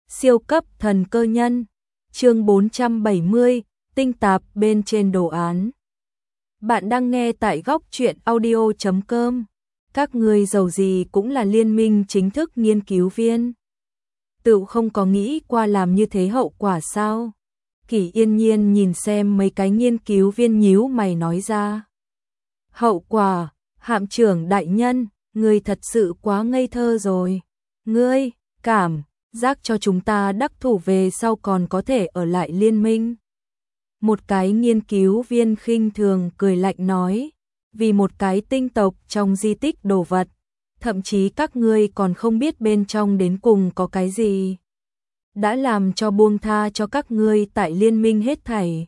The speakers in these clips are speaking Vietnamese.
Siêu cấp thần cơ nhân. Chương 470, tinh tạp bên trên đồ án. Bạn đang nghe tại góc truyện audio.com. Các người giàu gì cũng là liên minh chính thức nghiên cứu viên. Tự không có nghĩ qua làm như thế hậu quả sao? Kỷ Yên Nhiên nhìn xem mấy cái nghiên cứu viên nhíu mày nói ra. Hậu quả, hạm trưởng đại nhân, ngươi thật sự quá ngây thơ rồi. Ngươi, cảm giác cho chúng ta đắc thủ về sau còn có thể ở lại liên minh. Một cái nghiên cứu viên khinh thường cười lạnh nói, vì một cái tinh tộc trong di tích đồ vật, thậm chí các ngươi còn không biết bên trong đến cùng có cái gì. Đã làm cho buông tha cho các ngươi tại liên minh hết thảy.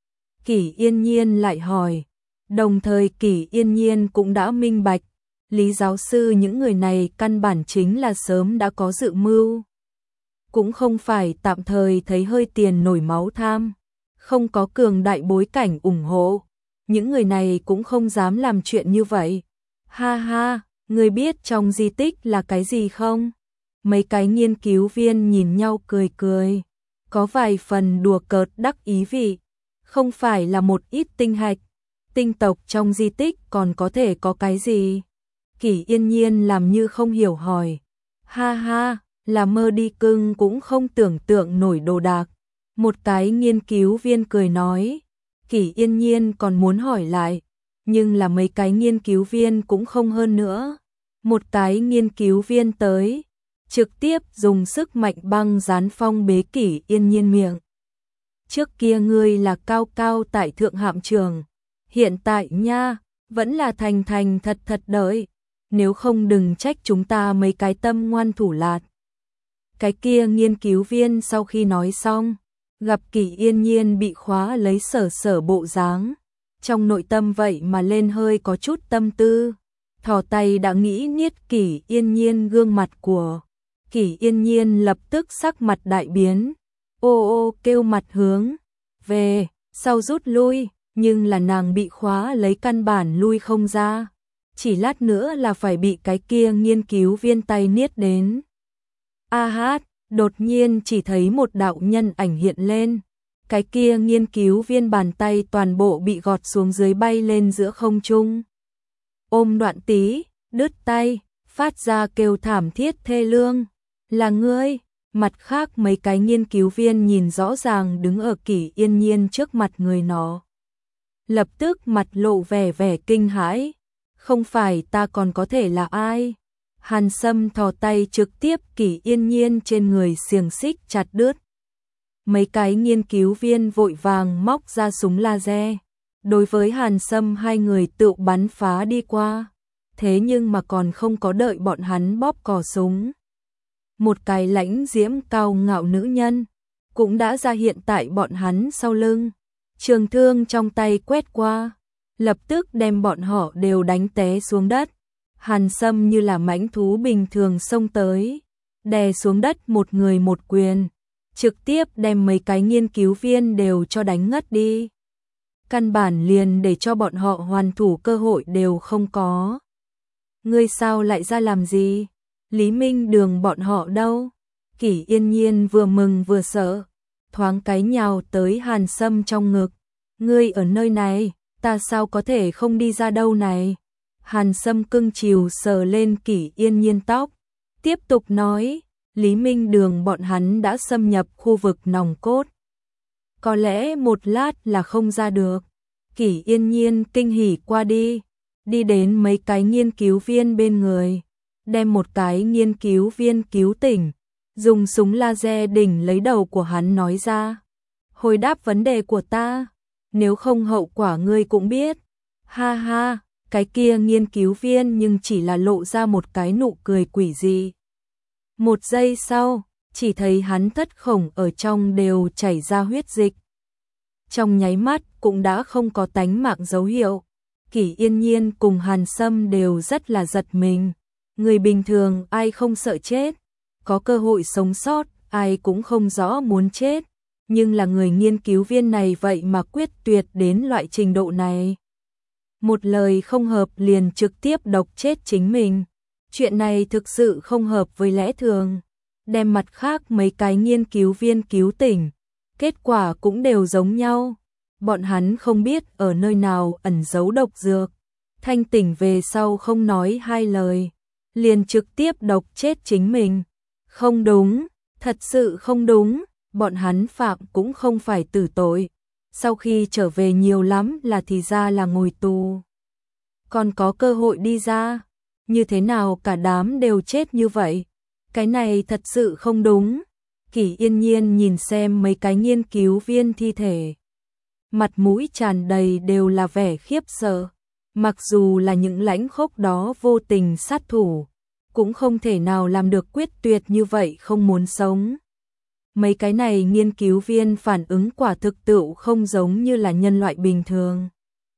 Kỷ Yên Nhiên lại hỏi, đồng thời Kỷ Yên Nhiên cũng đã minh bạch, Lý giáo sư những người này căn bản chính là sớm đã có dự mưu. Cũng không phải tạm thời thấy hơi tiền nổi máu tham, không có cường đại bối cảnh ủng hộ. Những người này cũng không dám làm chuyện như vậy. Ha ha, người biết trong di tích là cái gì không? Mấy cái nghiên cứu viên nhìn nhau cười cười, có vài phần đùa cợt đắc ý vị. Không phải là một ít tinh hạch, tinh tộc trong di tích còn có thể có cái gì? Kỷ Yên Nhiên làm như không hiểu hỏi. Ha ha, là mơ đi cưng cũng không tưởng tượng nổi đồ đạc. Một cái nghiên cứu viên cười nói. Kỷ Yên Nhiên còn muốn hỏi lại, nhưng là mấy cái nghiên cứu viên cũng không hơn nữa. Một cái nghiên cứu viên tới, trực tiếp dùng sức mạnh băng dán phong bế Kỷ Yên Nhiên miệng. Trước kia ngươi là cao cao tại thượng hạm trường, hiện tại nha, vẫn là thành thành thật thật đợi, nếu không đừng trách chúng ta mấy cái tâm ngoan thủ lạt. Cái kia nghiên cứu viên sau khi nói xong, gặp Kỷ Yên Nhiên bị khóa lấy sở bộ dáng, trong nội tâm vậy mà lên hơi có chút tâm tư, thò tay đã nghĩ niết Kỷ Yên Nhiên gương mặt của. Kỷ Yên Nhiên lập tức sắc mặt đại biến, ô ô kêu mặt hướng về sau rút lui, nhưng là nàng bị khóa lấy căn bản lui không ra, chỉ lát nữa là phải bị cái kia nghiên cứu viên tay niết đến. A hát, đột nhiên chỉ thấy một đạo nhân ảnh hiện lên, cái kia nghiên cứu viên bàn tay toàn bộ bị gọt xuống dưới bay lên giữa không trung. Ôm Đoạn Tí, đứt tay, phát ra kêu thảm thiết thê lương. Là ngươi? Mặt khác mấy cái nghiên cứu viên nhìn rõ ràng đứng ở Kỷ Yên Nhiên trước mặt người nó. Lập tức mặt lộ vẻ kinh hãi. Không phải ta còn có thể là ai? Hàn Sâm thò tay trực tiếp Kỷ Yên Nhiên trên người xiềng xích chặt đứt. Mấy cái nghiên cứu viên vội vàng móc ra súng laser. Đối với Hàn Sâm hai người tự bắn phá đi qua. Thế nhưng mà còn không có đợi bọn hắn bóp cò súng. Một cái lãnh diễm cao ngạo nữ nhân cũng đã ra hiện tại bọn hắn sau lưng. Trường thương trong tay quét qua, lập tức đem bọn họ đều đánh té xuống đất. Hàn Sâm như là mãnh thú bình thường xông tới, đè xuống đất một người một quyền, trực tiếp đem mấy cái nghiên cứu viên đều cho đánh ngất đi. Căn bản liền để cho bọn họ hoàn thủ cơ hội đều không có. Ngươi sao lại ra làm gì? Lý Minh Đường bọn họ đâu? Kỷ Yên Nhiên vừa mừng vừa sợ, thoáng cái nhào tới Hàn Sâm trong ngực. Ngươi ở nơi này, ta sao có thể không đi ra đâu này? Hàn Sâm cưng chiều sờ lên Kỷ Yên Nhiên tóc, tiếp tục nói, Lý Minh Đường bọn hắn đã xâm nhập khu vực nòng cốt. Có lẽ một lát là không ra được. Kỷ Yên Nhiên kinh hỉ qua đi đến mấy cái nghiên cứu viên bên người, đem một cái nghiên cứu viên cứu tỉnh, dùng súng laser đỉnh lấy đầu của hắn nói ra. Hồi đáp vấn đề của ta, nếu không hậu quả ngươi cũng biết. Ha ha, cái kia nghiên cứu viên nhưng chỉ là lộ ra một cái nụ cười quỷ dị. Một giây sau, chỉ thấy hắn thất khổng ở trong đều chảy ra huyết dịch. Trong nháy mắt cũng đã không có tánh mạng dấu hiệu. Kỷ Yên Nhiên cùng Hàn Sâm đều rất là giật mình. Người bình thường ai không sợ chết, có cơ hội sống sót, ai cũng không rõ muốn chết. Nhưng là người nghiên cứu viên này vậy mà quyết tuyệt đến loại trình độ này. Một lời không hợp liền trực tiếp độc chết chính mình. Chuyện này thực sự không hợp với lẽ thường. đem mặt khác mấy cái nghiên cứu viên cứu tỉnh. Kết quả cũng đều giống nhau. Bọn hắn không biết ở nơi nào ẩn giấu độc dược. Thanh tỉnh về sau không nói hai lời, liền trực tiếp độc chết chính mình. Không đúng, thật sự không đúng, bọn hắn phạm cũng không phải tử tội. Sau khi trở về nhiều lắm là thì ra là ngồi tù. Còn có cơ hội đi ra, như thế nào cả đám đều chết như vậy? Cái này thật sự không đúng. Kỷ Yên Nhiên nhìn xem mấy cái nghiên cứu viên thi thể. Mặt mũi tràn đầy đều là vẻ khiếp sợ. Mặc dù là những lãnh khốc đó vô tình sát thủ, cũng không thể nào làm được quyết tuyệt như vậy không muốn sống. Mấy cái này nghiên cứu viên phản ứng quả thực tựu không giống như là nhân loại bình thường.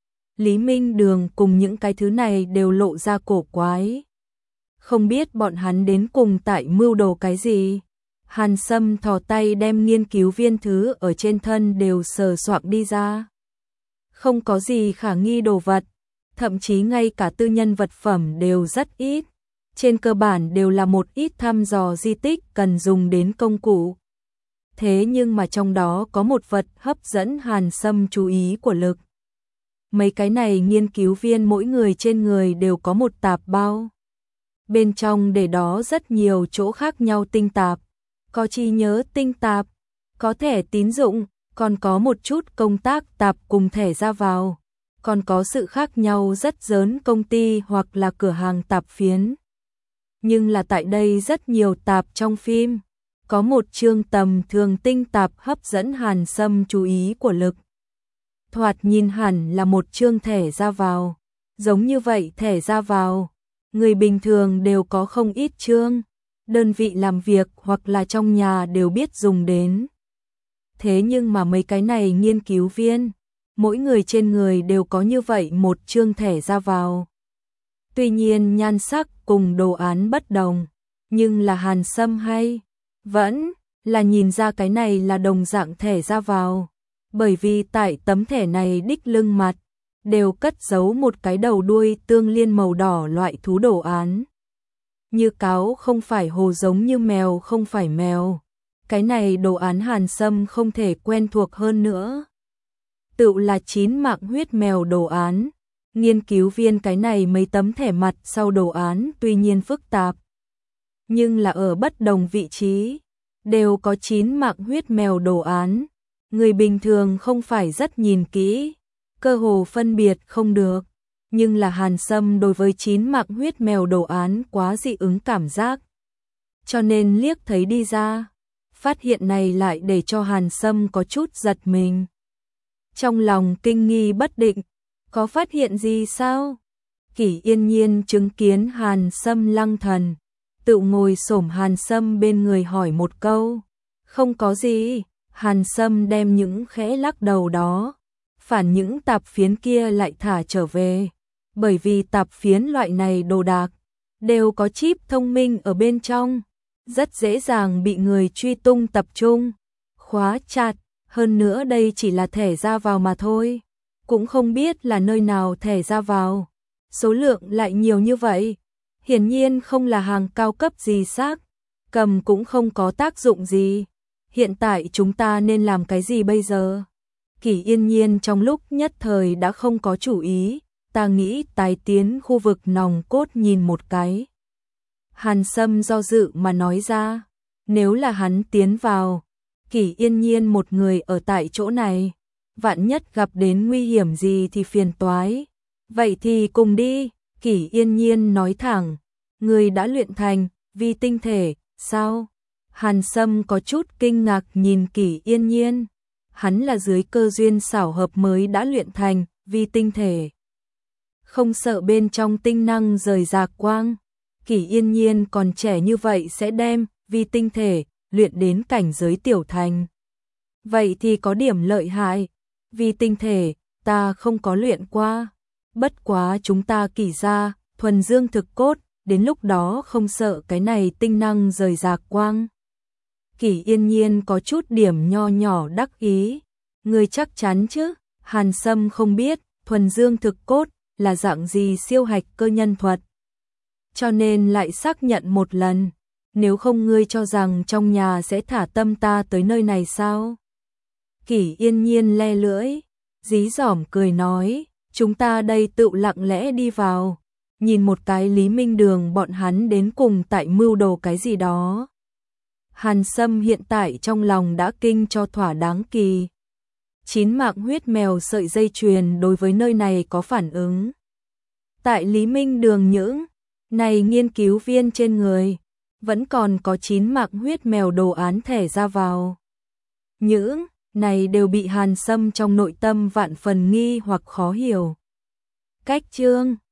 Lý Minh Đường cùng những cái thứ này đều lộ ra cổ quái. Không biết bọn hắn đến cùng tại mưu đồ cái gì. Hàn Sâm thò tay đem nghiên cứu viên thứ ở trên thân đều sờ soạng đi ra. Không có gì khả nghi đồ vật, thậm chí ngay cả tư nhân vật phẩm đều rất ít. Trên cơ bản đều là một ít thăm dò di tích cần dùng đến công cụ. Thế nhưng mà trong đó có một vật hấp dẫn Hàn Sâm chú ý của Lực. Mấy cái này nghiên cứu viên mỗi người trên người đều có một tạp bao. Bên trong để đó rất nhiều chỗ khác nhau tinh tạp. Có trí nhớ tinh tạp, có thẻ tín dụng, còn có một chút công tác tạp cùng thẻ ra vào. Còn có sự khác nhau rất lớn công ty hoặc là cửa hàng tạp phiến. Nhưng là tại đây rất nhiều tạp trong phim. Có một chương tầm thường tinh tạp hấp dẫn Hàn Sâm chú ý của Lực. Thoạt nhìn hẳn là một chương thẻ ra vào. Giống như vậy thẻ ra vào, người bình thường đều có không ít chương. Đơn vị làm việc hoặc là trong nhà đều biết dùng đến. Thế nhưng mà mấy cái này nghiên cứu viên, mỗi người trên người đều có như vậy một chương thẻ ra vào. Tuy nhiên nhan sắc cùng đồ án bất đồng, nhưng là Hàn Sâm hay vẫn là nhìn ra cái này là đồng dạng thẻ ra vào. Bởi vì tại tấm thẻ này đích lưng mặt đều cất giấu một cái đầu đuôi tương liên màu đỏ loại thú đồ án. Như cáo không phải hồ giống như mèo không phải mèo. Cái này đồ án Hàn Sâm không thể quen thuộc hơn nữa. Tựu là 9 mạng huyết mèo đồ án. Nghiên cứu viên cái này mấy tấm thẻ mặt sau đồ án tuy nhiên phức tạp. Nhưng là ở bất đồng vị trí. Đều có 9 mạng huyết mèo đồ án. Người bình thường không phải rất nhìn kỹ. Cơ hồ phân biệt không được. Nhưng là Hàn Sâm đối với 9 mạng huyết mèo đồ án quá dị ứng cảm giác. Cho nên liếc thấy đi ra. Phát hiện này lại để cho Hàn Sâm có chút giật mình. Trong lòng kinh nghi bất định. Có phát hiện gì sao? Kỷ Yên Nhiên chứng kiến Hàn Sâm lăng thần. Tự ngồi xổm Hàn Sâm bên người hỏi một câu. Không có gì. Hàn Sâm đem những khẽ lắc đầu đó. Phản những tạp phiến kia lại thả trở về. Bởi vì tạp phiến loại này đồ đạc đều có chip thông minh ở bên trong, rất dễ dàng bị người truy tung tập trung, khóa chặt, hơn nữa đây chỉ là thẻ ra vào mà thôi, cũng không biết là nơi nào thẻ ra vào, số lượng lại nhiều như vậy, hiển nhiên không là hàng cao cấp gì xác, cầm cũng không có tác dụng gì. Hiện tại chúng ta nên làm cái gì bây giờ? Kỷ Yên Nhiên trong lúc nhất thời đã không có chủ ý. Ta nghĩ tái tiến khu vực nòng cốt nhìn một cái. Hàn Sâm do dự mà nói ra. Nếu là hắn tiến vào, Kỷ Yên Nhiên một người ở tại chỗ này, vạn nhất gặp đến nguy hiểm gì thì phiền toái. Vậy thì cùng đi, Kỷ Yên Nhiên nói thẳng. Người đã luyện thành vi tinh thể, sao? Hàn Sâm có chút kinh ngạc nhìn Kỷ Yên Nhiên. Hắn là dưới cơ duyên xảo hợp mới đã luyện thành vi tinh thể. Không sợ bên trong tinh năng rời rạc quang. Kỷ Yên Nhiên còn trẻ như vậy sẽ đem vi tinh thể luyện đến cảnh giới tiểu thành. Vậy thì có điểm lợi hại. Vi tinh thể ta không có luyện qua. Bất quá chúng ta Kỷ gia thuần dương thực cốt, đến lúc đó không sợ cái này tinh năng rời rạc quang. Kỷ Yên Nhiên có chút điểm nho nhỏ đắc ý. Người chắc chắn chứ? Hàn Sâm không biết thuần dương thực cốt là dạng gì siêu hạch cơ nhân thuật. Cho nên lại xác nhận một lần. nếu không ngươi cho rằng trong nhà sẽ thả tâm ta tới nơi này sao? Kỷ Yên Nhiên le lưỡi, dí dỏm cười nói, chúng ta đây tự lặng lẽ đi vào, nhìn một cái Lý Minh Đường bọn hắn đến cùng tại mưu đồ cái gì đó. Hàn Sâm hiện tại trong lòng đã kinh cho thỏa đáng kỳ. 9 mạng huyết mèo sợi dây chuyền đối với nơi này có phản ứng. Tại Lý Minh Đường những này nghiên cứu viên trên người, vẫn còn có 9 mạng huyết mèo đồ án thẻ ra vào. Những này đều bị Hàn Sâm trong nội tâm vạn phần nghi hoặc khó hiểu. Cách chương